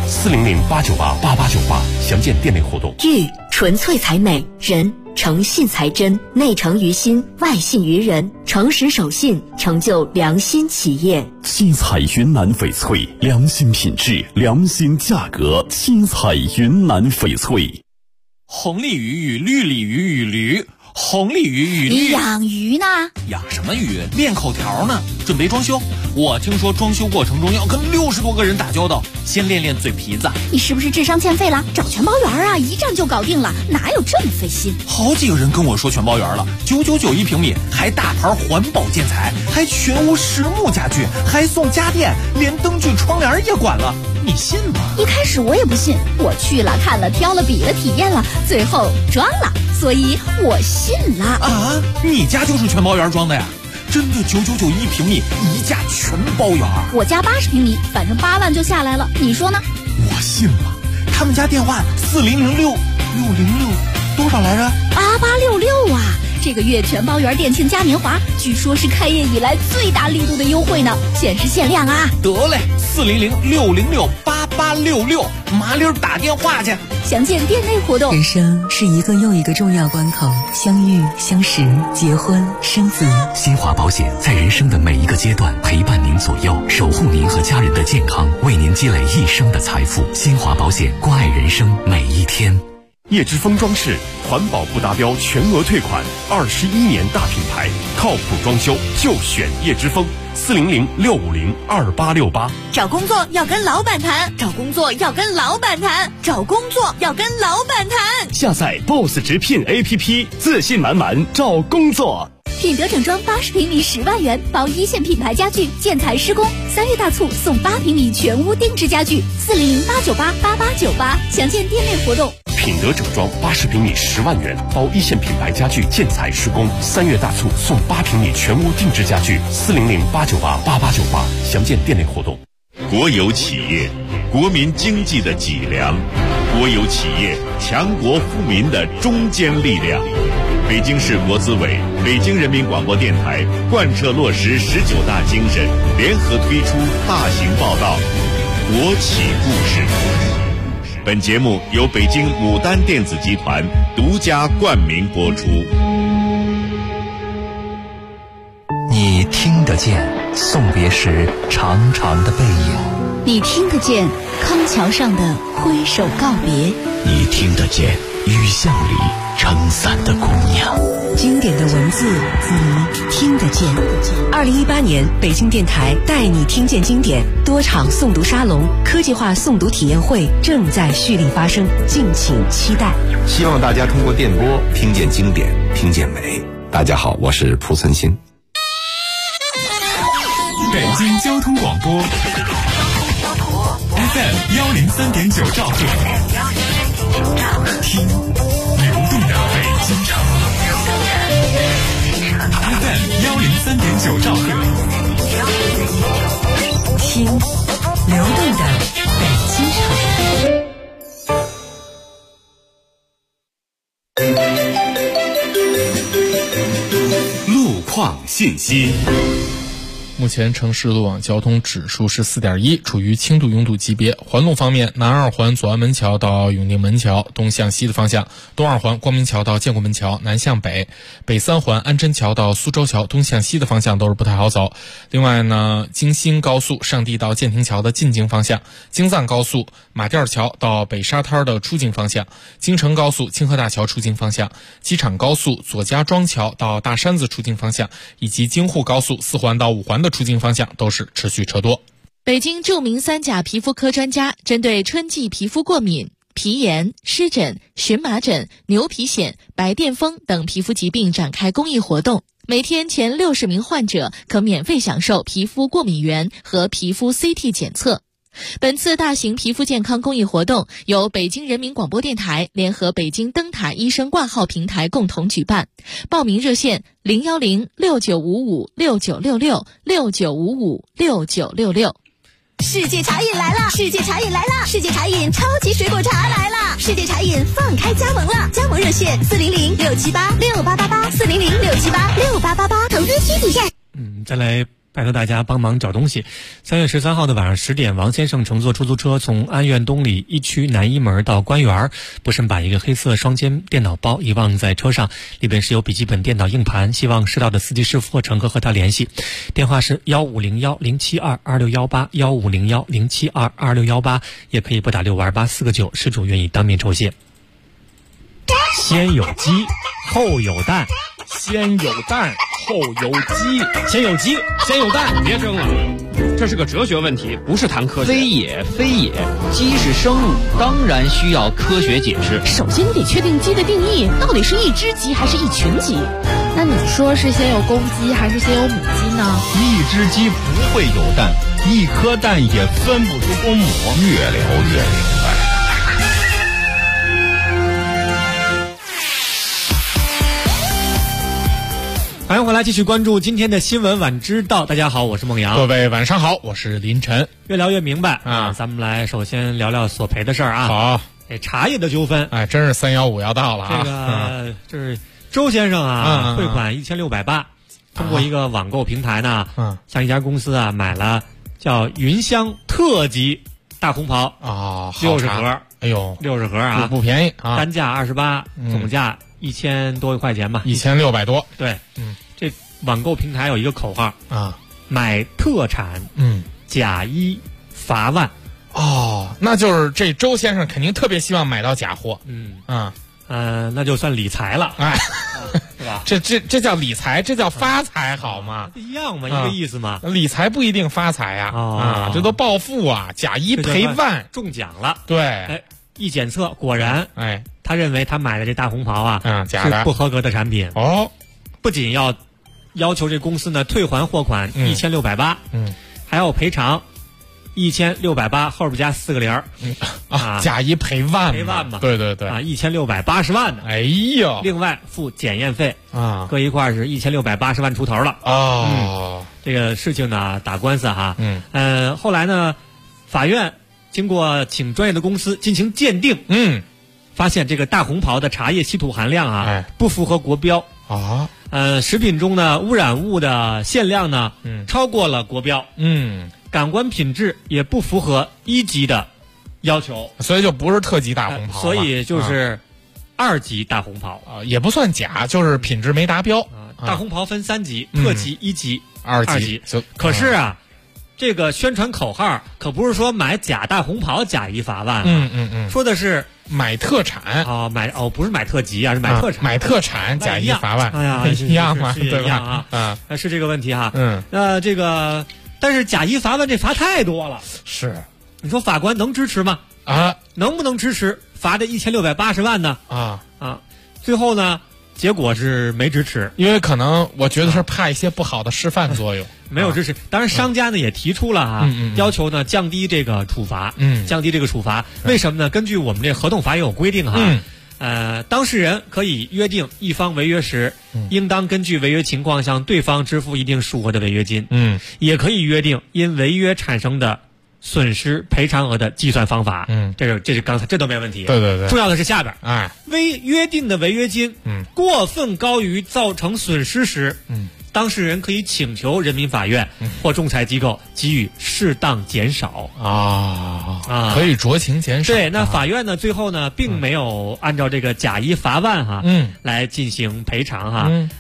，400-898-8898，详见店内活动。 玉纯粹才美，人诚信才真，内诚于心，外信于人，诚实守信，成就良心企业。 七彩云南翡翠，良心品质，良心价格。七彩云南翡翠。 红鲤鱼与绿鲤鱼与驴，红鲤鱼与绿。 你养鱼呢？ 养什么鱼？练口条呢。准备装修。我听说装修过程中要跟60多个人打交道，先练练嘴皮子。 你是不是智商欠费了？找全包园啊，一站就搞定了，哪有这么费心？ 好几个人跟我说全包园了，999一平米，还大牌环保建材，还全屋实木家具，还送家电，连灯具窗帘也管了，你信吗？ 一开始我也不信，我去了看了挑了比了体验了，最后装了，所以我信了。 啊，你家就是全包园装的呀？真的999一平米，一价全包园。 我家80平米，反正8万就下来了，你说呢？ 我信了。他们家电话4006多少来着 ？8866啊！这个月全包园店庆嘉年华，据说是开业以来最大力度的优惠呢，限时限量啊！ 得嘞，400-606-8866，麻溜打电话去。 详见店内活动。 人生是一个又一个重要关口，相遇、相识、结婚、生子。 新华保险在人生的每一个阶段陪伴您左右，守护您和家人的健康，为您积累一生的财富。新华保险，关爱人生每一天。 叶之峰装饰，环保不达标全额退款，21年大品牌，靠谱装修就选叶之峰。400-650-2868。 找工作要跟老板谈，找工作要跟老板谈，找工作要跟老板谈。 下载 BOSS 直聘 APP， 自信满满找工作。 品德整装80平米10万元，包一线品牌家具建材施工，3月大促送8平米全屋定制家具，400-898-8898，详见店内活动。 品德整装80平米10万元，包一线品牌家具建材施工，3月大促送8平米全屋定制家具，400-898-8898，详见店内活动。 国有企业，国民经济的脊梁；国有企业，强国富民的中坚力量。北京市国资委、北京人民广播电台贯彻落实19大精神，联合推出大型报道《国企故事》。本节目由北京牡丹电子集团独家冠名播出。 你听得见送别时长长的背影， 你听得见康桥上的挥手告别， 你听得见雨巷里撑伞的姑娘。 经典的文字你听得见。2018年北京电台带你听见经典多场诵读沙龙、科技化诵读体验会正在蓄力发生，敬请期待。 希望大家通过电波听见经典，听见美。大家好，我是蒲存昕。 北京交通广播 FM 103.9兆赫，听流动的北京城。FM 103.9兆赫， 听流动的北京城。路况信息。 目前城市路网交通指数是4.1，处于轻度拥堵级别。环路方面，南二环左安门桥到永定门桥东向西的方向，东二环光明桥到建国门桥南向北，北三环安贞桥到苏州桥东向西的方向都是不太好走。另外呢，京新高速上地到建亭桥的进京方向，京藏高速马甸桥到北沙滩的出京方向，京承高速清河大桥出京方向，机场高速左家庄桥到大山子出京方向，以及京沪高速4环到5环的出京方向都是持续车多。 北京著名3甲皮肤科专家针对春季皮肤过敏、皮炎、湿疹、荨麻疹、牛皮癣、白癜风等皮肤疾病展开公益活动，每天前60名患者可免费享受皮肤过敏原和皮肤 CT 检测。本次大型皮肤健康公益活动由北京人民广播电台联合北京灯塔医生挂号平台共同举办，报名热线010-6955-6966，6955-6966。 世界茶饮来了！世界茶饮来了！世界茶饮超级水果茶来了！世界茶饮放开加盟了，加盟热线400-678-6888，400-678-6888，投资基地站。 再来拜托大家帮忙找东西。3月13号的晚上10点，王先生乘坐出租车从安苑东里1区南一门到官园，不慎把一个黑色双肩电脑包遗忘在车上，里边是有笔记本电脑硬盘，希望知道的司机师傅或乘客和他联系。电话是1501-072-2618，1501-072-2618，也可以拨打6528-4个9，失主愿意当面酬谢。先有鸡，后有蛋。 先有蛋，后有鸡。 先有鸡，先有蛋。 别争了，这是个哲学问题，不是谈科学。 非也，非也，鸡是生物，当然需要科学解释。 首先你得确定鸡的定义，到底是一只鸡还是一群鸡？ 那你说是先有公鸡还是先有母鸡呢？ 一只鸡不会有蛋，一颗蛋也分不出公母。 越聊越明白。 欢迎回来，继续关注今天的新闻晚知道。大家好，我是孟阳。 各位晚上好，我是林晨。 越聊越明白啊！咱们来首先聊聊索赔的事儿啊。 好， 这茶叶的纠纷， 哎，真是315要到了啊！ 这是周先生啊，汇款1680，通过一个网购平台呢，向一家公司啊买了叫云香特级大红袍啊 ，60盒， 哎呦 ，60盒啊， 不便宜啊， 单价28，总价1000多块钱吧 ，1600多。 对，这网购平台有一个口号啊， 买特产，假一罚万。 哦，那就是这周先生肯定特别希望买到假货。 那就算理财了， 哎， 是吧？ 这叫理财，这叫发财，好吗？ 一样嘛，一个意思嘛。 理财不一定发财呀，这都暴富啊，假一赔万， 中奖了。 对， 哎，一检测果然，哎，他认为他买的这大红袍啊， 假的， 是不合格的产品。 哦， 不仅要求这公司呢退还货款1680，还要赔偿1680，后边加4个零， 假一赔万嘛， 对对对 ，1680万的， 哎呦， 另外付检验费啊，搁一块是1680万出头了哦。 这个事情呢打官司哈，后来呢，法院经过请专业的公司进行鉴定，发现这个大红袍的茶叶稀土含量啊，不符合国标啊， 食品中呢污染物的限量呢，超过了国标，感官品质也不符合1级的要求， 所以就不是特级大红袍， 所以就是2级大红袍啊，也不算假，就是品质没达标。 大红袍分3级，特级、1级、2级。可是啊，这个宣传口号可不是说买假大红袍假一罚万，说的是买特产啊，不是买特级啊，是买特产， 买特产假一罚万， 哎呀， 一样吗？ 对吧？是这个问题哈。这个。但是假一罚万这罚太多了， 是， 你说法官能支持吗？ 啊， 能不能支持罚这1680万呢？最后呢，结果是没支持， 因为可能我觉得是怕一些不好的示范作用， 没有支持。当然，商家呢也提出了要求呢降低这个处罚，降低这个处罚。为什么呢？根据我们这合同法也有规定哈。当事人可以约定一方违约时，应当根据违约情况向对方支付一定数额的违约金。也可以约定因违约产生的损失赔偿额的计算方法。这是刚才这都没问题。 对对对。 重要的是下边，约定的违约金，过分高于造成损失时，当事人可以请求人民法院或仲裁机构给予适当减少可以酌情减少。 对，那法院呢最后呢并没有按照这个假一罚万来进行赔偿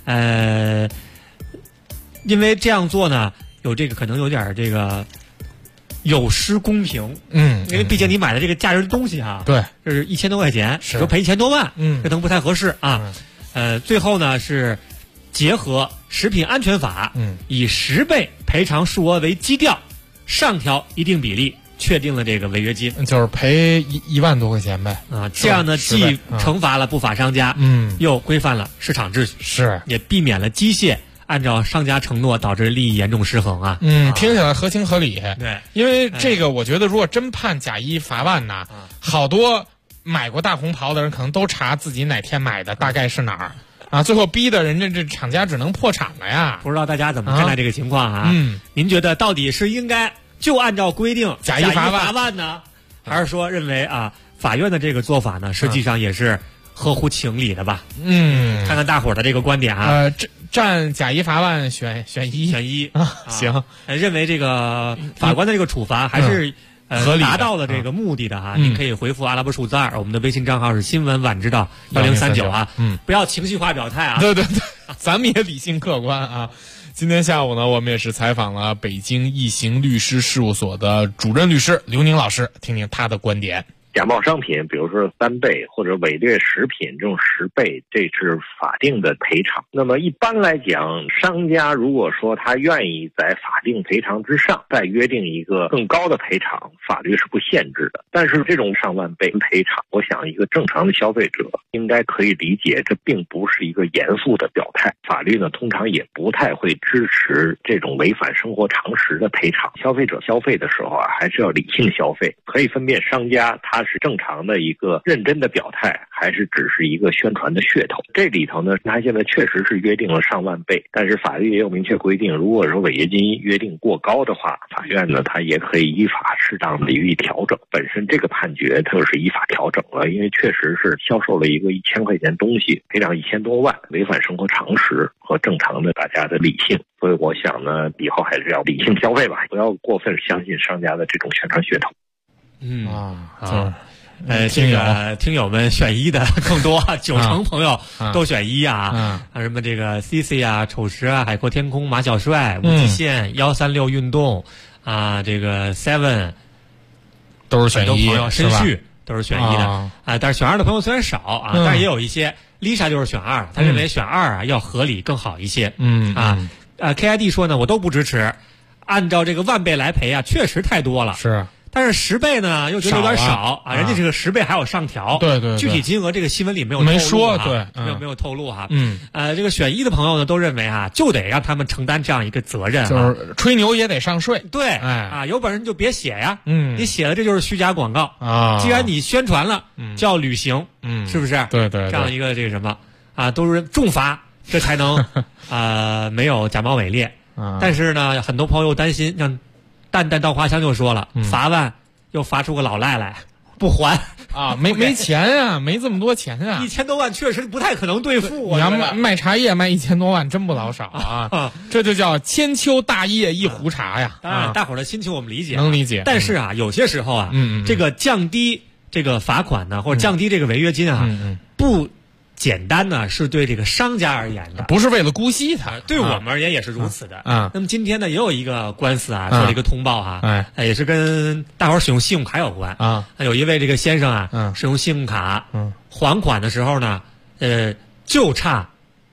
因为这样做呢有这个可能有点这个有失公平，因为毕竟你买的这个价值的东西对， 这是1000多块钱，说赔1000多万，这可能不太合适啊。最后呢是结合食品安全法，以10倍赔偿数额为基调，上调一定比例，确定了这个违约金， 就是赔1万多块钱呗。 这样呢既惩罚了不法商家，又规范了市场秩序， 是也避免了机械按照商家承诺导致利益严重失衡啊。 听起来合情合理。 对， 因为这个我觉得如果真判假一罚万呢，好多买过大红袍的人可能都查自己哪天买的，大概是哪儿。最后逼的人家这厂家只能破产了呀！ 不知道大家怎么看待这个情况您觉得到底是应该就按照规定假一罚万呢，还是说认为法院的这个做法呢，实际上也是合乎情理的吧？ 看看大伙儿的这个观点占假一罚万选一啊， 行， 认为这个法官的这个处罚还是合理达到了这个目的的哈，您可以回复阿拉伯数字2，我们的微信账号是新闻晚知道1039啊，不要情绪化表态啊， 对，咱们也理性客观啊。今天下午呢，我们也是采访了北京易行律师事务所的主任律师刘宁老师，听听他的观点。 假冒商品，比如说3倍或者伪劣食品这种10倍，这是法定的赔偿。那么一般来讲，商家如果说他愿意在法定赔偿之上再约定一个更高的赔偿，法律是不限制的。但是这种上万倍赔偿，我想一个正常的消费者应该可以理解，这并不是一个严肃的表态。法律呢，通常也不太会支持这种违反生活常识的赔偿。消费者消费的时候啊，还是要理性消费，可以分辨商家他是正常的一个认真的表态，还是只是一个宣传的噱头。这里头呢，他现在确实是约定了上万倍，但是法律也有明确规定，如果说违约金约定过高的话，法院呢他也可以依法适当的予以调整。本身这个判决它就是依法调整了，因为确实是销售了一个1000块钱东西，赔偿1000多万，违反生活常识和正常的大家的理性。所以我想呢，以后还是要理性消费吧，不要过分相信商家的这种宣传噱头。 这个听友们选一的更多，90%朋友都选一啊，什么这个 CC 啊、丑时啊、海阔天空、马小帅、无极限、136运动啊，这个 Seven 都是选一， 申旭都是选一的啊，但是选2的朋友虽然少啊，但是也有一些 Lisa 就是选2，他认为选2啊要合理更好一些。KID 说呢，我都不支持，按照这个万倍来赔啊，确实太多了。 是。 但是10倍呢，又觉得有点少啊！人家这个10倍还有上调， 对， 具体金额这个新闻里没有透露， 没说，对， 没有透露哈。这个选一的朋友呢，都认为啊，就得让他们承担这样一个责任， 就是吹牛也得上税。 对，有本事你就别写呀，你写了这就是虚假广告啊！既然你宣传了，就要履行，是不是？ 对， 这样一个这个什么啊，都是重罚，这才能没有假冒伪劣。但是呢，很多朋友担心，像淡淡稻花香就说了，罚万又罚出个老赖来不还啊，没钱啊，没这么多钱啊 ，1000多万确实不太可能兑付。 你要卖茶叶卖1000多万，真不老少啊！这就叫千秋大业一壶茶呀！ 当然，大伙儿的心情我们理解， 能理解。 但是啊，有些时候啊，这个降低这个罚款呢，或者降低这个违约金啊，不简单呢是对这个商家而言的， 不是为了姑息他， 对我们而言也是如此的。那么今天呢，也有一个官司啊，做了一个通报啊，也是跟大伙儿使用信用卡有关啊。有一位这个先生啊，使用信用卡，还款的时候呢，就差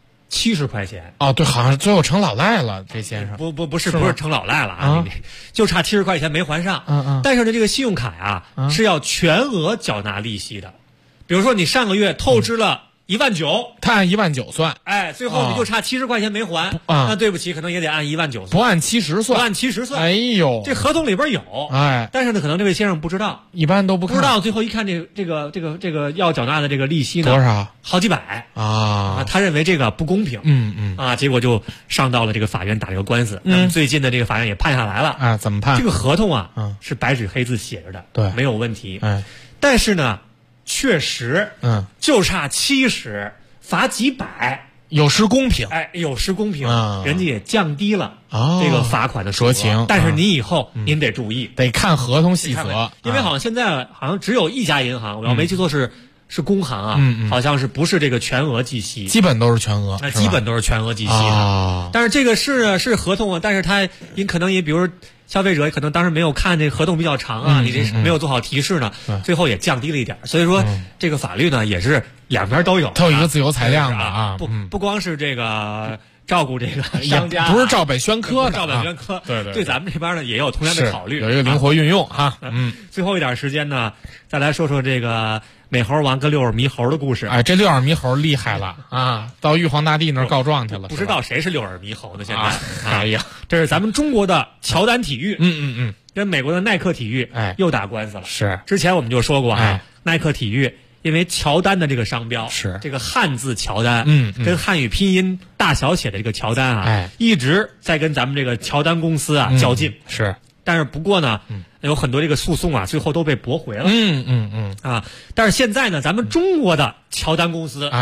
70块钱。 哦，对，好像最后成老赖了，这先生。 不是成老赖了啊，就差70块钱没还上。但是呢，这个信用卡呀是要全额缴纳利息的。比如说你上个月透支了19000， 他按19000算， 最后你就差70块钱没还，那对不起，可能也得按19000算， 不按70算， 不按70算。 哎呦， 这合同里边有，但是呢，可能这位先生不知道， 一般都不知道，最后一看这个要缴纳的这个利息呢， 多少？ 好几百啊！他认为这个不公平，结果就上到了这个法院打这个官司。那么最近的这个法院也判下来了啊，怎么判？ 这个合同啊，是白纸黑字写着的， 对， 没有问题。但是呢，确实，就差70，罚几百， 有失公平。 有失公平，人家也降低了这个罚款的数额。但是你以后您得注意， 得看合同细则， 因为好像现在好像只有一家银行，我要没记错是工行啊，好像是不是这个全额计息， 基本都是全额， 基本都是全额计息的。但是这个是合同啊，但是他可能比如消费者可能当时没有看这合同比较长啊，你这没有做好提示呢，最后也降低了一点。所以说这个法律呢也是两边都有， 它有一个自由裁量的啊， 不光是这个照顾这个商家， 不是照本宣科的， 照本宣科。对咱们这边呢也有同样的考虑， 有一个灵活运用哈。 最后一点时间呢，再来说说这个美猴王跟6耳猕猴的故事。 这6耳猕猴厉害了啊！到玉皇大帝那儿告状去了， 不知道谁是6耳猕猴呢？现在哎呀，这是咱们中国的乔丹体育，跟美国的耐克体育又打官司了。 是之前我们就说过啊，耐克体育因为乔丹的这个商标是这个汉字乔丹，跟汉语拼音大小写的这个乔丹啊，一直在跟咱们这个乔丹公司啊较劲。 是， 但是不过呢，有很多这个诉讼啊，最后都被驳回了。但是现在呢，咱们中国的乔丹公司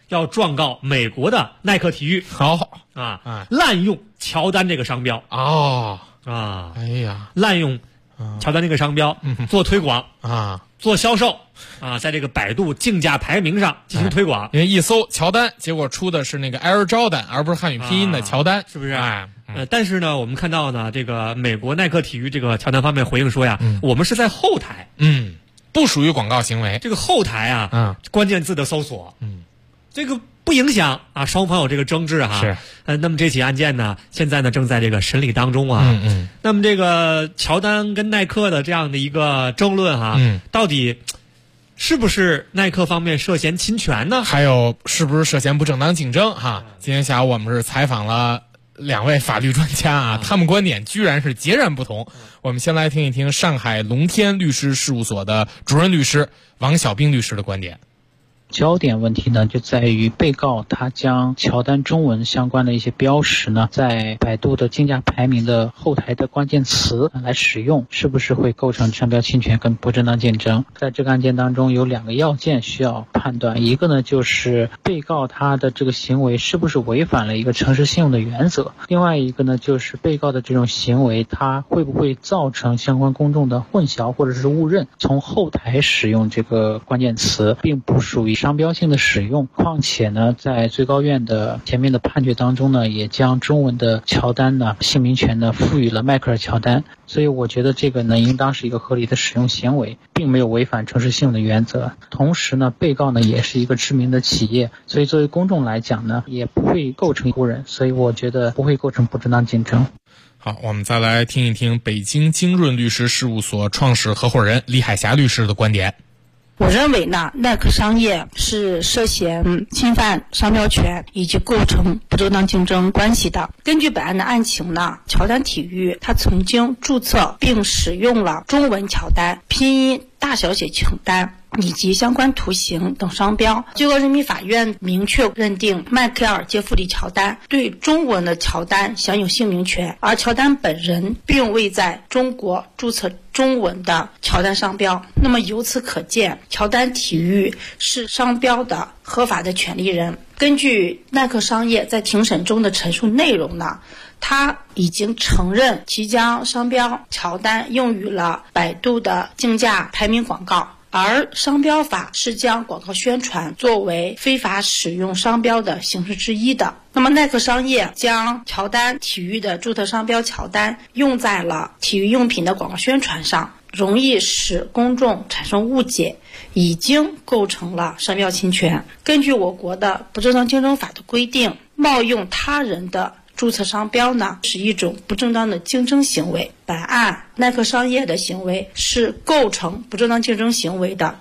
要状告美国的耐克体育，滥用乔丹这个商标哎呀， 滥用乔丹这个商标做推广做销售在这个百度竞价排名上进行推广。 因为一搜乔丹，结果出的是那个 Air Jordan， 而不是汉语拼音的乔丹， 是不是？但是呢，我们看到呢，这个美国耐克体育这个乔丹方面回应说呀，我们是在后台， 不属于广告行为。 这个后台关键字的搜索，这个不影响双方有这个争执是。 那么这起案件呢，现在呢正在这个审理当中那么这个乔丹跟耐克的这样的一个争论到底是不是耐克方面涉嫌侵权呢？ 还有是不是涉嫌不正当竞争今天下午我们是采访了2位法律专家他们观点居然是截然不同。我们先来听一听上海龙天律师事务所的主任律师王小兵律师的观点。 焦点问题呢，就在于被告他将乔丹中文相关的一些标识呢，在百度的竞价排名的后台的关键词来使用，是不是会构成商标侵权跟不正当竞争？在这个案件当中有2个要件需要判断，一个呢就是被告他的这个行为是不是违反了一个诚实信用的原则，另外一个呢就是被告的这种行为他会不会造成相关公众的混淆或者是误认。从后台使用这个关键词并不属于商标性的使用，况且呢，在最高院的前面的判决当中呢，也将中文的乔丹呢姓名权呢赋予了迈克尔乔丹，所以我觉得这个呢应当是一个合理的使用行为，并没有违反诚实信用的原则。同时呢，被告呢也是一个知名的企业，所以作为公众来讲呢，也不会构成误认，所以我觉得不会构成不正当竞争。 好，我们再来听一听北京精润律师事务所创始合伙人李海霞律师的观点。 我认为呢，耐克商业是涉嫌侵犯商标权以及构成不正当竞争关系的。根据本案的案情呢，乔丹体育他曾经注册并使用了中文乔丹、拼音大小写乔丹以及相关图形等商标。最高人民法院明确认定迈克尔·杰弗里·乔丹对中文的乔丹享有姓名权，而乔丹本人并未在中国注册中文的乔丹商标。那么由此可见，乔丹体育是商标的合法的权利人。根据耐克商业在庭审中的陈述内容呢，他已经承认其将商标乔丹用于了百度的竞价排名广告，而商标法是将广告宣传作为非法使用商标的形式之一的。那么耐克商业将乔丹体育的注册商标乔丹用在了体育用品的广告宣传上，容易使公众产生误解，已经构成了商标侵权。根据我国的不正当竞争法的规定，冒用他人的注册商标呢是一种不正当的竞争行为。本案耐克商业的行为是构成不正当竞争行为的。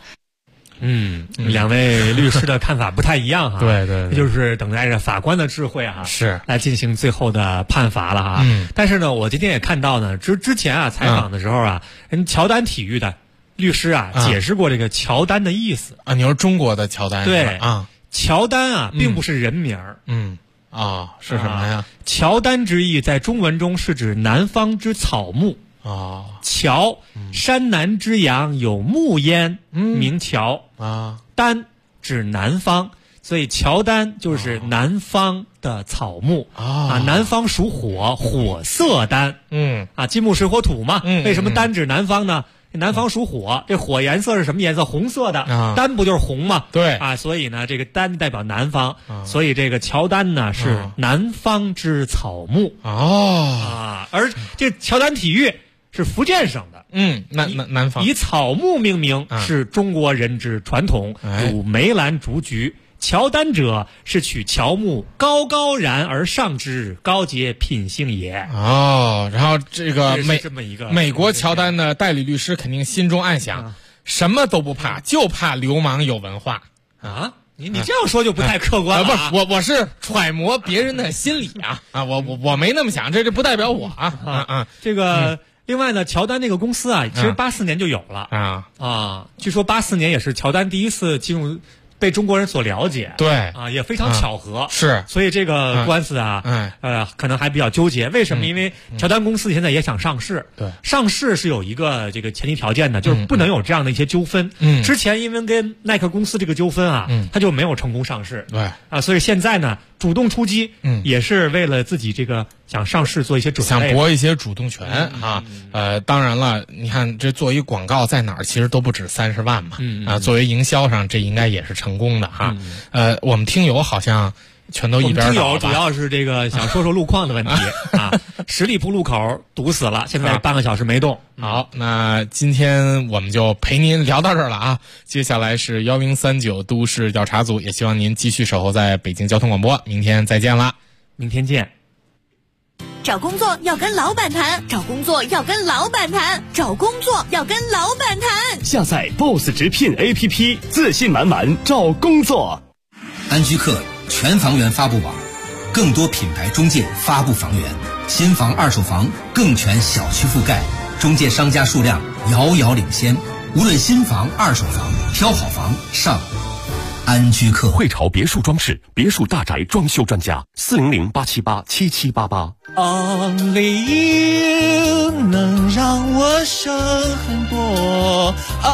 2位律师的看法不太一样对， 就是等待着法官的智慧是来进行最后的判罚了但是呢，我今天也看到呢，之前采访的时候人乔丹体育的律师解释过这个乔丹的意思你说中国的乔丹对乔丹并不是人名是什么呀？ 乔丹之意在中文中是指南方之草木乔，山南之阳有木焉，名乔丹指南方，所以乔丹就是南方的草木南方属火，火色丹金木水火土嘛为什么丹指南方呢？南方属火，这火颜色是什么颜色？红色的丹不就是红吗？ 对所以呢这个丹代表南方所以这个乔丹呢是南方之草木而这乔丹体育是福建省的南方以草木命名是中国人之传统主梅兰竹菊乔丹者是取乔木高高然而上之，高洁品性也然后这个这么一个美国乔丹的代理律师肯定心中暗想什么都不怕，就怕流氓有文化你这样说就不太客观了不是我是揣摩别人的心理我没那么想，这不代表我这个另外呢，乔丹那个公司其实84年就有了据说84年也是乔丹第一次进入被中国人所了解， 对啊，也非常巧合， 是， 所以这个官司啊，可能还比较纠结。为什么？因为乔丹公司现在也想上市， 对， 上市是有一个这个前提条件的，就是不能有这样的一些纠纷。之前因为跟耐克公司这个纠纷啊，他就没有成功上市， 对啊，所以现在呢，主动出击，也是为了自己这个想上市做一些准备， 想博一些主动权啊。当然了，你看这做一广告在哪儿，其实都不止30万嘛，作为营销上，这应该也是成功的哈。我们听友好像全都一边倒。 听友主要是这个想说说路况的问题啊，十里铺路口堵死了，现在半个小时没动。 好，那今天我们就陪您聊到这儿了啊。接下来是1039都市调查组，也希望您继续守候在北京交通广播。明天再见啦， 明天见。 找工作要跟老板谈，找工作要跟老板谈，找工作要跟老板谈。 下载 BOSS 直聘 APP， 自信满满找工作。 安居客全房源发布网，更多品牌中介发布房源，新房二手房更全小区覆盖，中介商家数量遥遥领先。无论新房二手房，挑好房上安居客。 汇潮别墅装饰，别墅大宅装修专家，400-878-7788。 Only you 能让我省很多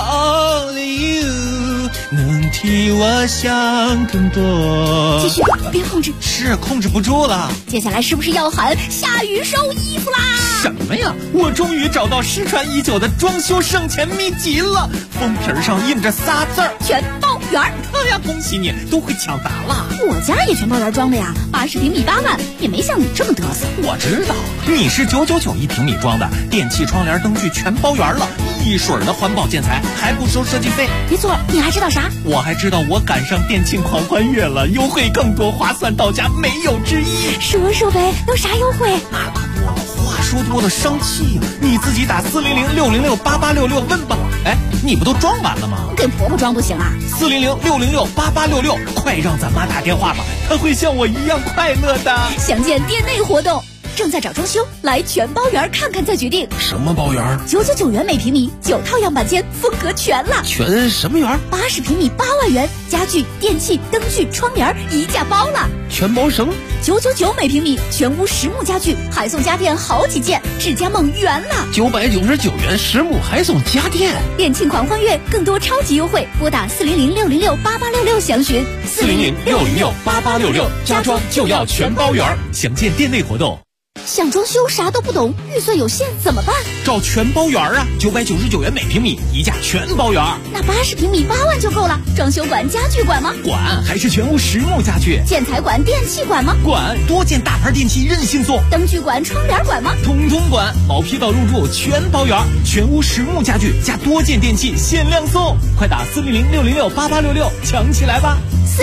，Only you 能替我想更多。 继续，别控制， 是控制不住了。 接下来是不是要喊下雨收衣服啦？ 什么呀？我终于找到失传已久的装修省钱秘籍了，封皮上印着仨字儿： 全包圆。 哎呀，恭喜你，都会抢答了。 我家也全包圆装的呀，80平米8万，也没像你这么嘚瑟。 我知道，你是999一平米装的，电器、窗帘、灯具全包圆了，一水的环保建材，还不收设计费。 没错，你还知道啥？ 我还知道我赶上电庆狂欢月了，优惠更多，划算到家，没有之一。 说说呗，都啥优惠？ 我话说多了生气，你自己打400-606-8866问吧。哎，你不都装完了吗？ 给婆婆装不行啊 ？400-606-8866，快让咱妈打电话吧，她会像我一样快乐的。 详见店内活动。正在找装修，来全包圆看看再决定。 什么包圆 ？999元每平米，9套样板间，风格全了。 全什么圆 ？80平米8万元，家具、电器、灯具、窗帘一价包了。 全包什么 ？999每平米，全屋实木家具，还送家电好几件，智家梦圆了。 999元实木还送家电， 店庆狂欢月，更多超级优惠，拨打400-606-8866详询。 400-606-8866，家装就要全包圆，详见店内活动。 想装修啥都不懂，预算有限怎么办？ 找全包圆啊，999元每平米，一价全包圆。 那80平米8万就够了。装修管、家具管吗？ 管，还是全屋实木家具。 建材管、电器管吗？ 管，多件大牌电器任性送。 灯具管、窗帘管吗？ 统统管，毛坯到入住全包圆，全屋实木家具加多件电器限量送。快打400-606-8866抢起来吧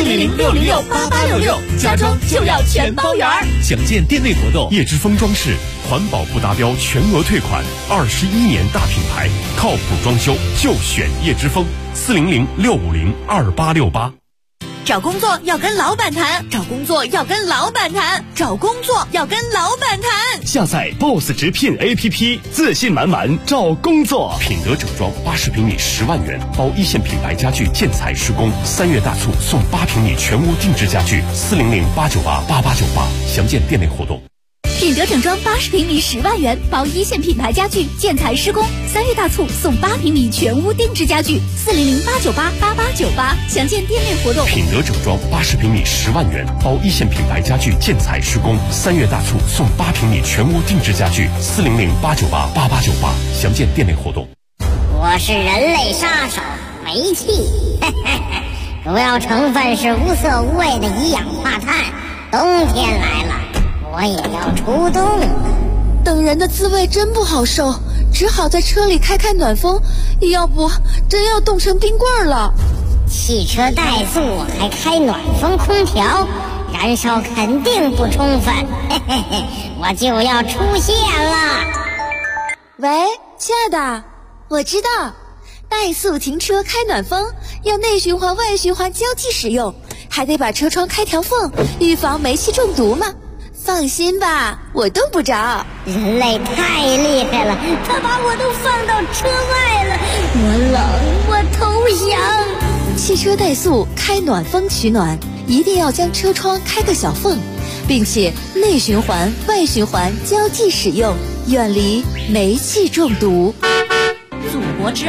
！400-606-8866，家装就要全包圆。 详见店内活动。 叶之峰装饰，环保不达标全额退款，21年大品牌，靠谱装修就选叶之峰。400-650-2868。 找工作要跟老板谈，找工作要跟老板谈，找工作要跟老板谈。 下载 BOSS 直聘 APP， 自信满满找工作。品德整装80平米10万元，包一线品牌家具建材施工，3月大促送8平米全屋定制家具，400-898-8898，详见店内活动。 品德整装80平米10万元，包一线品牌家具建材施工，3月大促送8平米全屋定制家具，400-898-8898，详见店内活动。 品德整装80平米10万元，包一线品牌家具建材施工，3月大促送8平米全屋定制家具，400-898-8898，详见店内活动。 我是人类杀手煤气，主要成分是无色无味的一氧化碳。冬天来了，我也要出动。 等人的滋味真不好受，只好在车里开暖风，要不真要冻成冰棍了。 汽车怠速还开暖风空调，燃烧肯定不充分，我就要出现了。 喂，亲爱的，我知道，怠速停车开暖风要内循环外循环交替使用，还得把车窗开条缝，预防煤气中毒嘛。放心吧，我冻不着。 人类太厉害了，他把我都放到车外了，我冷，我投降。 汽车怠速开暖风取暖，一定要将车窗开个小缝，并且内循环、外循环交替使用，远离煤气中毒。